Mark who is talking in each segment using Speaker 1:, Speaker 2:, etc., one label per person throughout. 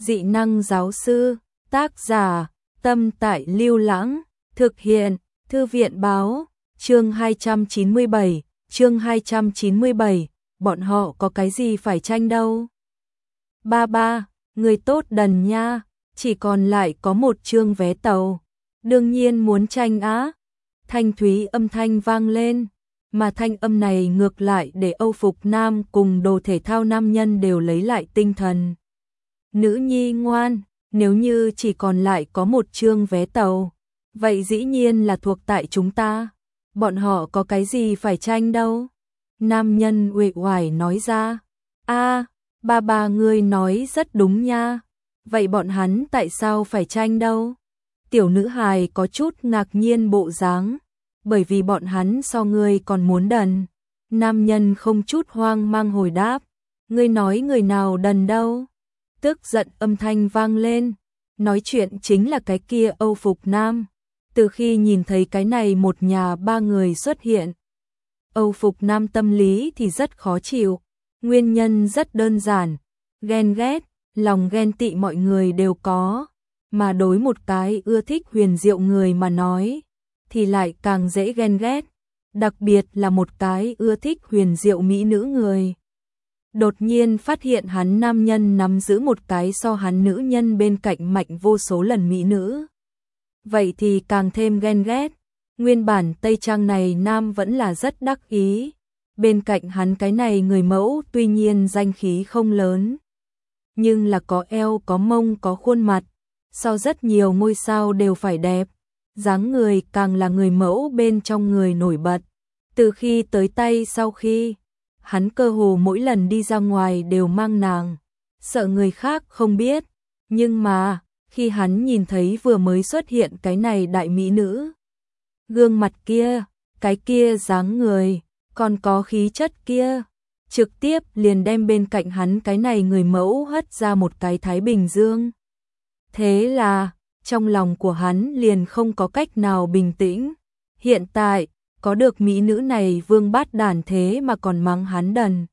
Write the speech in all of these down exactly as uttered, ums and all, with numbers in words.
Speaker 1: Dị năng giáo sư, tác giả, Tâm Tại Lưu Lãng, thực hiện, Thư viện báo, chương hai trăm chín mươi bảy, chương hai trăm chín mươi bảy, bọn họ có cái gì phải tranh đâu. Ba ba, người tốt đần nha, chỉ còn lại có một chương vé tàu, đương nhiên muốn tranh á. Thanh thúy âm thanh vang lên, mà thanh âm này ngược lại để Âu Phục Nam cùng đồ thể thao nam nhân đều lấy lại tinh thần. Nữ nhi ngoan, nếu như chỉ còn lại có một chương vé tàu, vậy dĩ nhiên là thuộc tại chúng ta, bọn họ có cái gì phải tranh đâu. Nam nhân uể oải nói ra, a, ba ba ngươi nói rất đúng nha, vậy bọn hắn tại sao phải tranh đâu? Tiểu nữ hài có chút ngạc nhiên bộ dáng, bởi vì bọn hắn so ngươi còn muốn đần. Nam nhân không chút hoang mang hồi đáp, ngươi nói người nào đần đâu? Tức giận âm thanh vang lên, nói chuyện chính là cái kia Âu Phục Nam. Từ khi nhìn thấy cái này một nhà ba người xuất hiện, Âu Phục Nam tâm lý thì rất khó chịu. Nguyên nhân rất đơn giản, ghen ghét, lòng ghen tị mọi người đều có, mà đối một cái ưa thích huyền diệu người mà nói, thì lại càng dễ ghen ghét, đặc biệt là một cái ưa thích huyền diệu mỹ nữ người. Đột nhiên phát hiện hắn nam nhân nắm giữ một cái so hắn nữ nhân bên cạnh mạnh vô số lần mỹ nữ. Vậy thì càng thêm ghen ghét. Nguyên bản Tây Trang này nam vẫn là rất đắc ý. Bên cạnh hắn cái này người mẫu tuy nhiên danh khí không lớn, nhưng là có eo, có mông, có khuôn mặt, so rất nhiều ngôi sao đều phải đẹp. Dáng người càng là người mẫu bên trong người nổi bật. Từ khi tới tay sau khi, hắn cơ hồ mỗi lần đi ra ngoài đều mang nàng, sợ người khác không biết. Nhưng mà, khi hắn nhìn thấy vừa mới xuất hiện cái này đại mỹ nữ, gương mặt kia, cái kia dáng người, còn có khí chất kia, trực tiếp liền đem bên cạnh hắn cái này người mẫu hất ra một cái Thái Bình Dương. Thế là, trong lòng của hắn liền không có cách nào bình tĩnh. Hiện tại, có được mỹ nữ này vương bát đàn thế mà còn mắng hắn đần.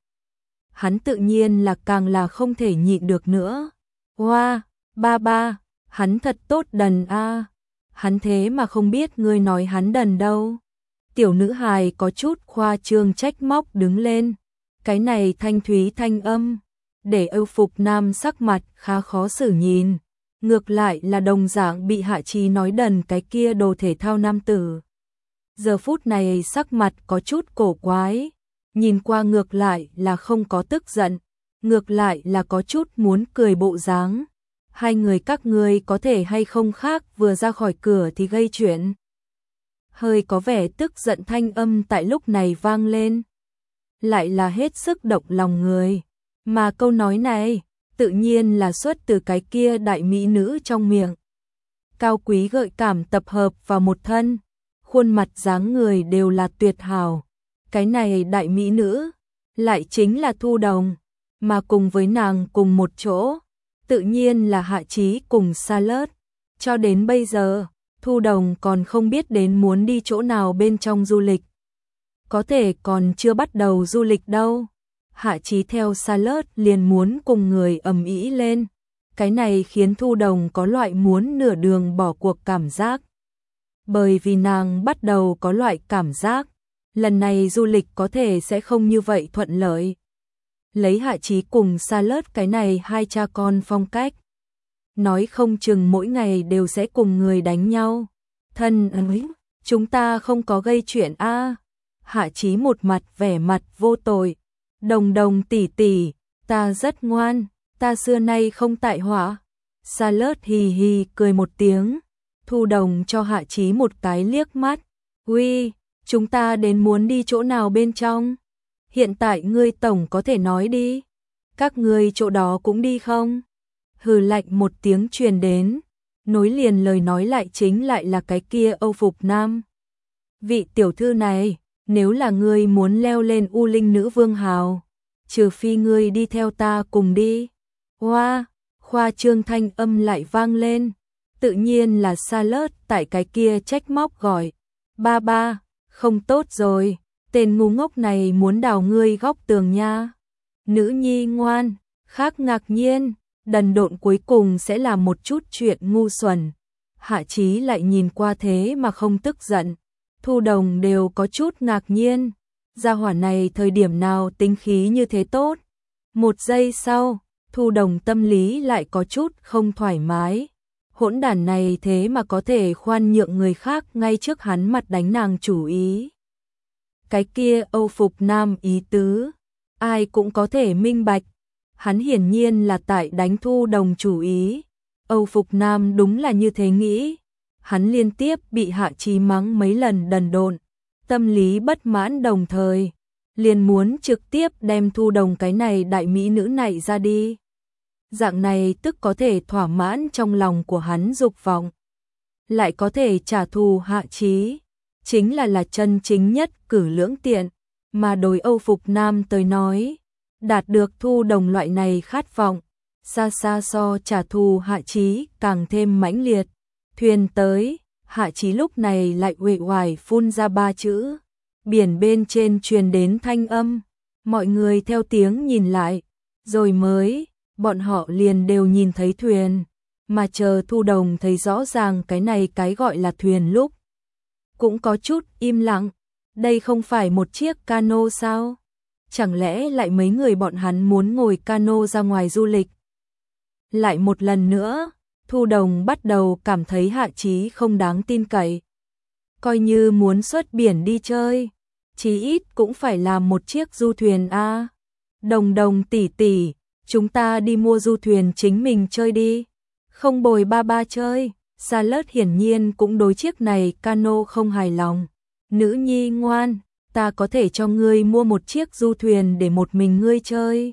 Speaker 1: Hắn tự nhiên là càng là không thể nhịn được nữa. Hoa, ba ba, hắn thật tốt đần a. Hắn thế mà không biết ngươi nói hắn đần đâu. Tiểu nữ hài có chút khoa trương trách móc đứng lên. Cái này thanh thúy thanh âm, để Âu Phục Nam sắc mặt khá khó xử nhìn. Ngược lại là đồng dạng bị Hạ Chí nói đần cái kia đồ thể thao nam tử. Giờ phút này sắc mặt có chút cổ quái, nhìn qua ngược lại là không có tức giận, ngược lại là có chút muốn cười bộ dáng. Hai người các ngươi có thể hay không khác vừa ra khỏi cửa thì gây chuyện. Hơi có vẻ tức giận thanh âm tại lúc này vang lên, lại là hết sức động lòng người, mà câu nói này tự nhiên là xuất từ cái kia đại mỹ nữ trong miệng. Cao quý gợi cảm tập hợp vào một thân, khuôn mặt dáng người đều là tuyệt hảo. Cái này đại mỹ nữ lại chính là Thu Đồng, mà cùng với nàng cùng một chỗ, tự nhiên là Hạ Chí cùng Charlotte. Cho đến bây giờ, Thu Đồng còn không biết đến muốn đi chỗ nào bên trong du lịch. Có thể còn chưa bắt đầu du lịch đâu. Hạ Chí theo Charlotte liền muốn cùng người ầm ĩ lên. Cái này khiến Thu Đồng có loại muốn nửa đường bỏ cuộc cảm giác. Bởi vì nàng bắt đầu có loại cảm giác, lần này du lịch có thể sẽ không như vậy thuận lợi. Lấy Hạ Chí cùng Charlotte cái này hai cha con phong cách, nói không chừng mỗi ngày đều sẽ cùng người đánh nhau. Thân ơi, chúng ta không có gây chuyện a. Hạ Chí một mặt vẻ mặt vô tội. Đồng Đồng tỷ tỷ, ta rất ngoan, ta xưa nay không tại họa. Charlotte hì hì cười một tiếng. Thu Đồng cho Hạ Chí một cái liếc mắt. Uy, chúng ta đến muốn đi chỗ nào bên trong? Hiện tại ngươi tổng có thể nói đi. Các ngươi chỗ đó cũng đi không? Hừ lạnh một tiếng truyền đến. Nối liền lời nói lại chính lại là cái kia Âu Phục Nam. Vị tiểu thư này, nếu là ngươi muốn leo lên U Linh Nữ Vương hào, trừ phi ngươi đi theo ta cùng đi. Hoa, khoa trương thanh âm lại vang lên. Tự nhiên là Charlotte tại cái kia trách móc gọi. Ba ba, không tốt rồi, tên ngu ngốc này muốn đào ngươi góc tường nha. Nữ nhi ngoan, khác ngạc nhiên, đần độn cuối cùng sẽ làm một chút chuyện ngu xuẩn. Hạ Chí lại nhìn qua thế mà không tức giận. Thu Đồng đều có chút ngạc nhiên. Gia hỏa này thời điểm nào tính khí như thế tốt. Một giây sau, Thu Đồng tâm lý lại có chút không thoải mái. Hỗn đản này thế mà có thể khoan nhượng người khác ngay trước hắn mặt đánh nàng chủ ý. Cái kia Âu Phục Nam ý tứ, ai cũng có thể minh bạch. Hắn hiển nhiên là tại đánh Thu Đồng chủ ý. Âu Phục Nam đúng là như thế nghĩ. Hắn liên tiếp bị Hạ Chí mắng mấy lần đần độn, tâm lý bất mãn đồng thời, liền muốn trực tiếp đem Thu Đồng cái này đại mỹ nữ này ra đi. Dạng này tức có thể thỏa mãn trong lòng của hắn dục vọng, lại có thể trả thù Hạ Chí, chính là là chân chính nhất cử lưỡng tiện, mà đối Âu Phục Nam tới nói, đạt được Thu Đồng loại này khát vọng, xa xa so trả thù Hạ Chí càng thêm mãnh liệt. Thuyền tới, Hạ Chí lúc này lại uể oải phun ra ba chữ. Biển bên trên truyền đến thanh âm, mọi người theo tiếng nhìn lại, rồi mới, bọn họ liền đều nhìn thấy thuyền, mà chờ Thu Đồng thấy rõ ràng cái này cái gọi là thuyền lúc. Cũng có chút im lặng, đây không phải một chiếc cano sao? Chẳng lẽ lại mấy người bọn hắn muốn ngồi cano ra ngoài du lịch? Lại một lần nữa, Thu Đồng bắt đầu cảm thấy Hạ Chí không đáng tin cậy. Coi như muốn xuất biển đi chơi, chí ít cũng phải làm một chiếc du thuyền a. À. Đồng Đồng tỷ tỷ, chúng ta đi mua du thuyền chính mình chơi đi, không bồi ba ba chơi. Charlotte hiển nhiên cũng đối chiếc này cano không hài lòng. Nữ nhi ngoan, ta có thể cho ngươi mua một chiếc du thuyền để một mình ngươi chơi.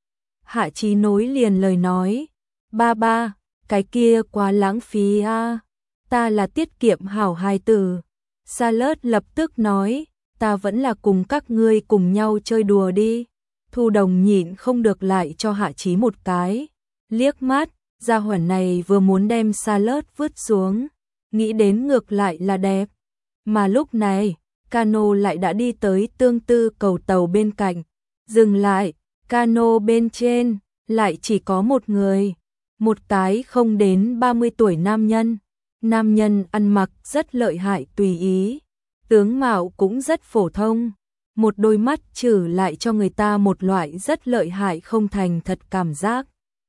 Speaker 1: Hạ Chí nối liền lời nói, ba ba, cái kia quá lãng phí a, à. Ta là tiết kiệm hảo hài tử. Charlotte lập tức nói, ta vẫn là cùng các ngươi cùng nhau chơi đùa đi. Thu Đồng nhịn không được lại cho Hạ Chí một cái liếc mắt, gia hỏa này vừa muốn đem Charlotte vứt xuống, nghĩ đến ngược lại là đẹp. Mà lúc này, cano lại đã đi tới tương tư cầu tàu bên cạnh, dừng lại, cano bên trên lại chỉ có một người, một cái không đến ba mươi tuổi nam nhân. Nam nhân ăn mặc rất lợi hại tùy ý, tướng mạo cũng rất phổ thông, một đôi mắt trừ lại cho người ta một loại rất lợi hại không thành thật cảm giác.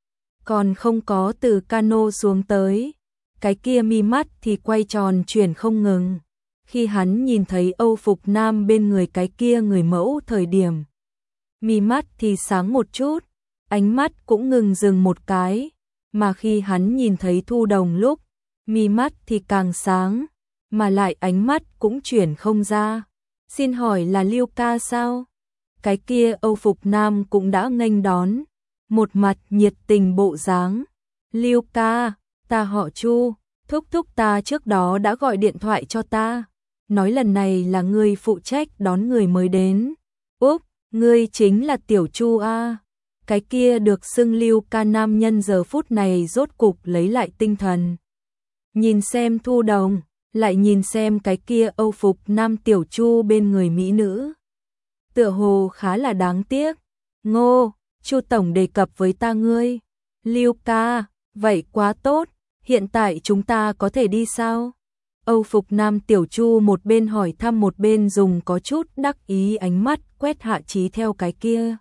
Speaker 1: Còn không có từ cano xuống tới, cái kia mi mắt thì quay tròn chuyển không ngừng. Khi hắn nhìn thấy Âu Phục Nam bên người cái kia người mẫu thời điểm, mi mắt thì sáng một chút, ánh mắt cũng ngừng dừng một cái, mà khi hắn nhìn thấy Thu Đồng lúc, mi mắt thì càng sáng, mà lại ánh mắt cũng chuyển không ra. Xin hỏi là Liêu ca sao? Cái kia Âu Phục Nam cũng đã nghênh đón, một mặt nhiệt tình bộ dáng. Liêu ca, ta họ Chu, thúc thúc ta trước đó đã gọi điện thoại cho ta, nói lần này là ngươi phụ trách đón người mới đến. Úp, ngươi chính là Tiểu Chu a. Cái kia được xưng Liêu ca nam nhân giờ phút này rốt cục lấy lại tinh thần. Nhìn xem Thu Đồng, lại nhìn xem cái kia Âu Phục Nam Tiểu Chu bên người mỹ nữ. Tựa hồ khá là đáng tiếc. Ngô, Chu tổng đề cập với ta ngươi. Liêu ca, vậy quá tốt, hiện tại chúng ta có thể đi sao? Âu Phục Nam Tiểu Chu một bên hỏi thăm một bên dùng có chút đắc ý ánh mắt quét Hạ Chí theo cái kia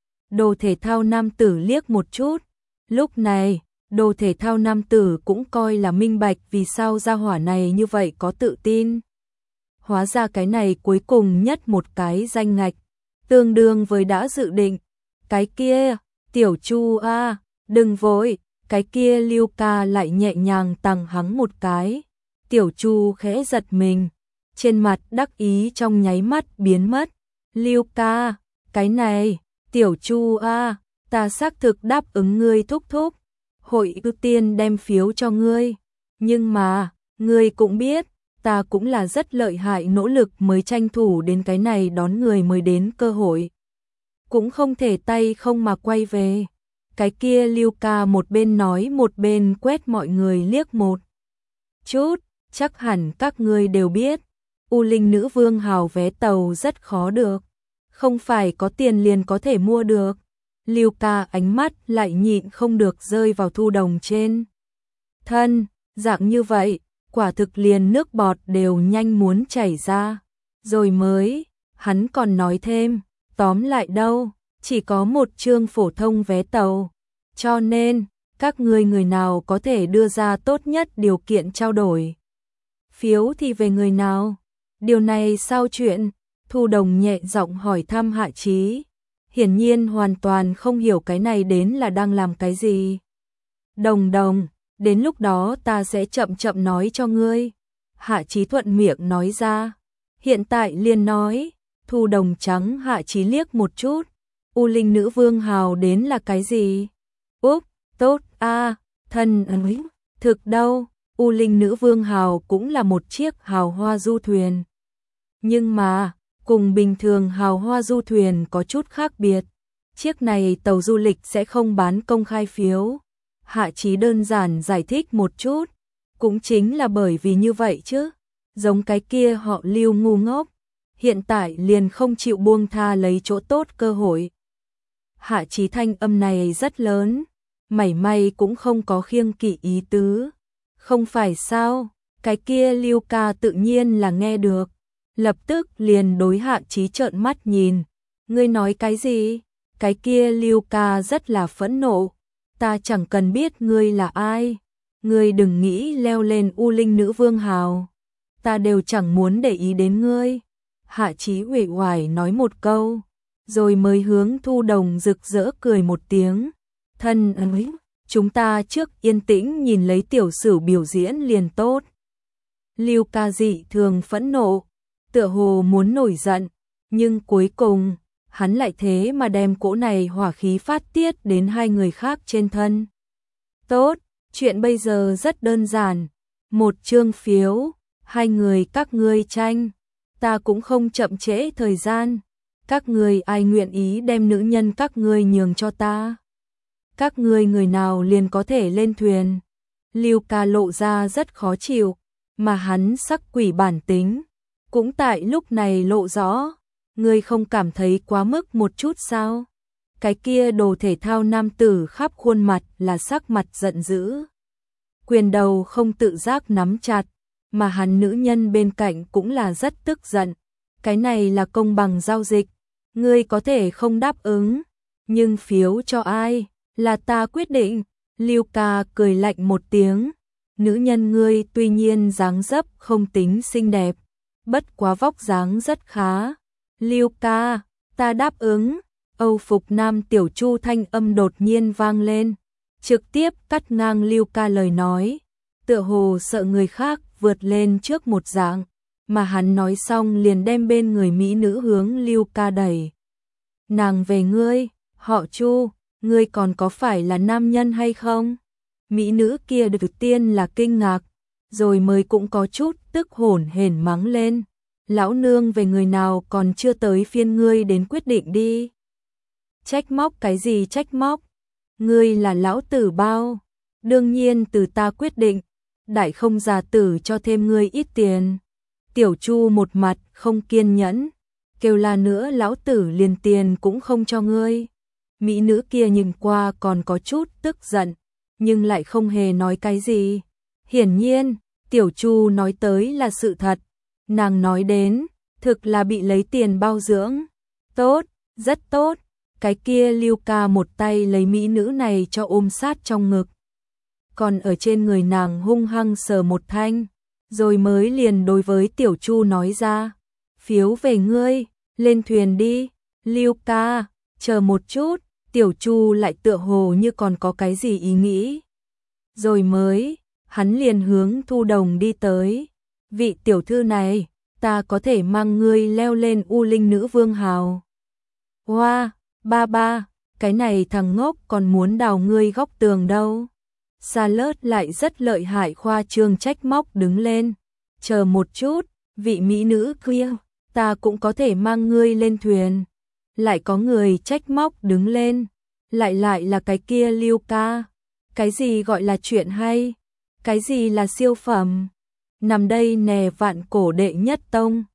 Speaker 1: đồ thể thao nam tử liếc một chút. Lúc này, đồ thể thao nam tử cũng coi là minh bạch vì sao gia hỏa này như vậy có tự tin. Hóa ra cái này cuối cùng nhất một cái danh ngạch, tương đương với đã dự định. Cái kia, Tiểu Chu a, à, đừng vội, cái kia Liêu ca lại nhẹ nhàng tằng hắng một cái. Tiểu Chu khẽ giật mình, trên mặt đắc ý trong nháy mắt biến mất. Liêu ca, cái này, Tiểu Chu a, à, ta xác thực đáp ứng ngươi thúc thúc, hội ưu tiên đem phiếu cho ngươi, nhưng mà, ngươi cũng biết, ta cũng là rất lợi hại nỗ lực mới tranh thủ đến cái này đón người mới đến cơ hội. Cũng không thể tay không mà quay về. Cái kia Liêu ca một bên nói một bên quét mọi người liếc một chút, chắc hẳn các ngươi đều biết, U Linh Nữ Vương hào vé tàu rất khó được, không phải có tiền liền có thể mua được. Lưu Ca ánh mắt lại nhịn không được rơi vào Thu Đồng trên thân, dạng như vậy, quả thực liền nước bọt đều nhanh muốn chảy ra. Rồi mới, hắn còn nói thêm, tóm lại đâu, chỉ có một chương phổ thông vé tàu, cho nên, các ngươi người nào có thể đưa ra tốt nhất điều kiện trao đổi phiếu thì về người nào. Điều này sao chuyện? Thu Đồng nhẹ giọng hỏi thăm Hạ Chí, hiển nhiên hoàn toàn không hiểu cái này đến là đang làm cái gì. Đồng Đồng, đến lúc đó ta sẽ chậm chậm nói cho ngươi. Hạ Chí thuận miệng nói ra. Hiện tại liền nói. Thu Đồng trắng Hạ Chí liếc một chút. U Linh Nữ Vương Hào đến là cái gì? Úp, tốt, a à, thân ấy, thực đâu, U Linh Nữ Vương Hào cũng là một chiếc hào hoa du thuyền. Nhưng mà, cùng bình thường hào hoa du thuyền có chút khác biệt. Chiếc này tàu du lịch sẽ không bán công khai phiếu. Hạ Chí đơn giản giải thích một chút. Cũng chính là bởi vì như vậy chứ. Giống cái kia họ Lưu ngu ngốc. Hiện tại liền không chịu buông tha lấy chỗ tốt cơ hội. Hạ Chí thanh âm này rất lớn. Mảy may cũng không có khiêng kỵ ý tứ. Không phải sao, cái kia Lưu Ca tự nhiên là nghe được. Lập tức liền đối Hạ Chí trợn mắt nhìn. Ngươi nói cái gì? Cái kia Lưu Ca rất là phẫn nộ. Ta chẳng cần biết ngươi là ai. Ngươi đừng nghĩ leo lên U Linh Nữ Vương Hào. Ta đều chẳng muốn để ý đến ngươi. Hạ Chí uể oải nói một câu. Rồi mới hướng Thu Đồng rực rỡ cười một tiếng. Thân ấy, chúng ta trước yên tĩnh nhìn lấy tiểu sử biểu diễn liền tốt. Lưu Ca dị thường phẫn nộ, tựa hồ muốn nổi giận, nhưng cuối cùng, hắn lại thế mà đem cỗ này hỏa khí phát tiết đến hai người khác trên thân. Tốt, chuyện bây giờ rất đơn giản, một chương phiếu, hai người các ngươi tranh, ta cũng không chậm trễ thời gian, các ngươi ai nguyện ý đem nữ nhân các ngươi nhường cho ta. Các ngươi người nào liền có thể lên thuyền. Lưu Ca lộ ra rất khó chịu, mà hắn sắc quỷ bản tính, cũng tại lúc này lộ rõ. Ngươi không cảm thấy quá mức một chút sao? Cái kia đồ thể thao nam tử khắp khuôn mặt là sắc mặt giận dữ. Quyền đầu không tự giác nắm chặt, mà hắn nữ nhân bên cạnh cũng là rất tức giận. Cái này là công bằng giao dịch, ngươi có thể không đáp ứng, nhưng phiếu cho ai? Là ta quyết định. Lưu Ca cười lạnh một tiếng. Nữ nhân ngươi tuy nhiên dáng dấp không tính xinh đẹp, bất quá vóc dáng rất khá. Lưu Ca, ta đáp ứng. Âu phục nam tiểu chu thanh âm đột nhiên vang lên, trực tiếp cắt ngang Lưu Ca lời nói, tựa hồ sợ người khác vượt lên trước một dạng, mà hắn nói xong liền đem bên người mỹ nữ hướng Lưu Ca đẩy. Nàng về ngươi, họ Chu, ngươi còn có phải là nam nhân hay không? Mỹ nữ kia đầu tiên là kinh ngạc, rồi mới cũng có chút tức hổn hển mắng lên. Lão nương về người nào còn chưa tới phiên ngươi đến quyết định đi. Trách móc cái gì trách móc? Ngươi là lão tử bao? Đương nhiên từ ta quyết định, đại không già tử cho thêm ngươi ít tiền. Tiểu Chu một mặt không kiên nhẫn, kêu la nữa lão tử liền tiền cũng không cho ngươi. Mỹ nữ kia nhìn qua còn có chút tức giận, nhưng lại không hề nói cái gì. Hiển nhiên, Tiểu Chu nói tới là sự thật. Nàng nói đến, thực là bị lấy tiền bao dưỡng. Tốt, rất tốt. Cái kia Lưu Ca một tay lấy mỹ nữ này cho ôm sát trong ngực. Còn ở trên người nàng hung hăng sờ một thanh, rồi mới liền đối với Tiểu Chu nói ra. Phiếu về ngươi, lên thuyền đi. Lưu Ca, chờ một chút. Tiểu Chu lại tựa hồ như còn có cái gì ý nghĩ. Rồi mới, hắn liền hướng Thu Đồng đi tới. Vị tiểu thư này, ta có thể mang ngươi leo lên U Linh Nữ Vương Hào. Hoa, wow, ba ba, cái này thằng ngốc còn muốn đào ngươi góc tường đâu. Sa Lớt lại rất lợi hại khoa trương trách móc đứng lên. Chờ một chút, vị mỹ nữ kia, ta cũng có thể mang ngươi lên thuyền. Lại có người trách móc đứng lên, lại lại là cái kia Lưu Ca. Cái gì gọi là chuyện hay? Cái gì là siêu phẩm? Nằm đây nè vạn cổ đệ nhất tông,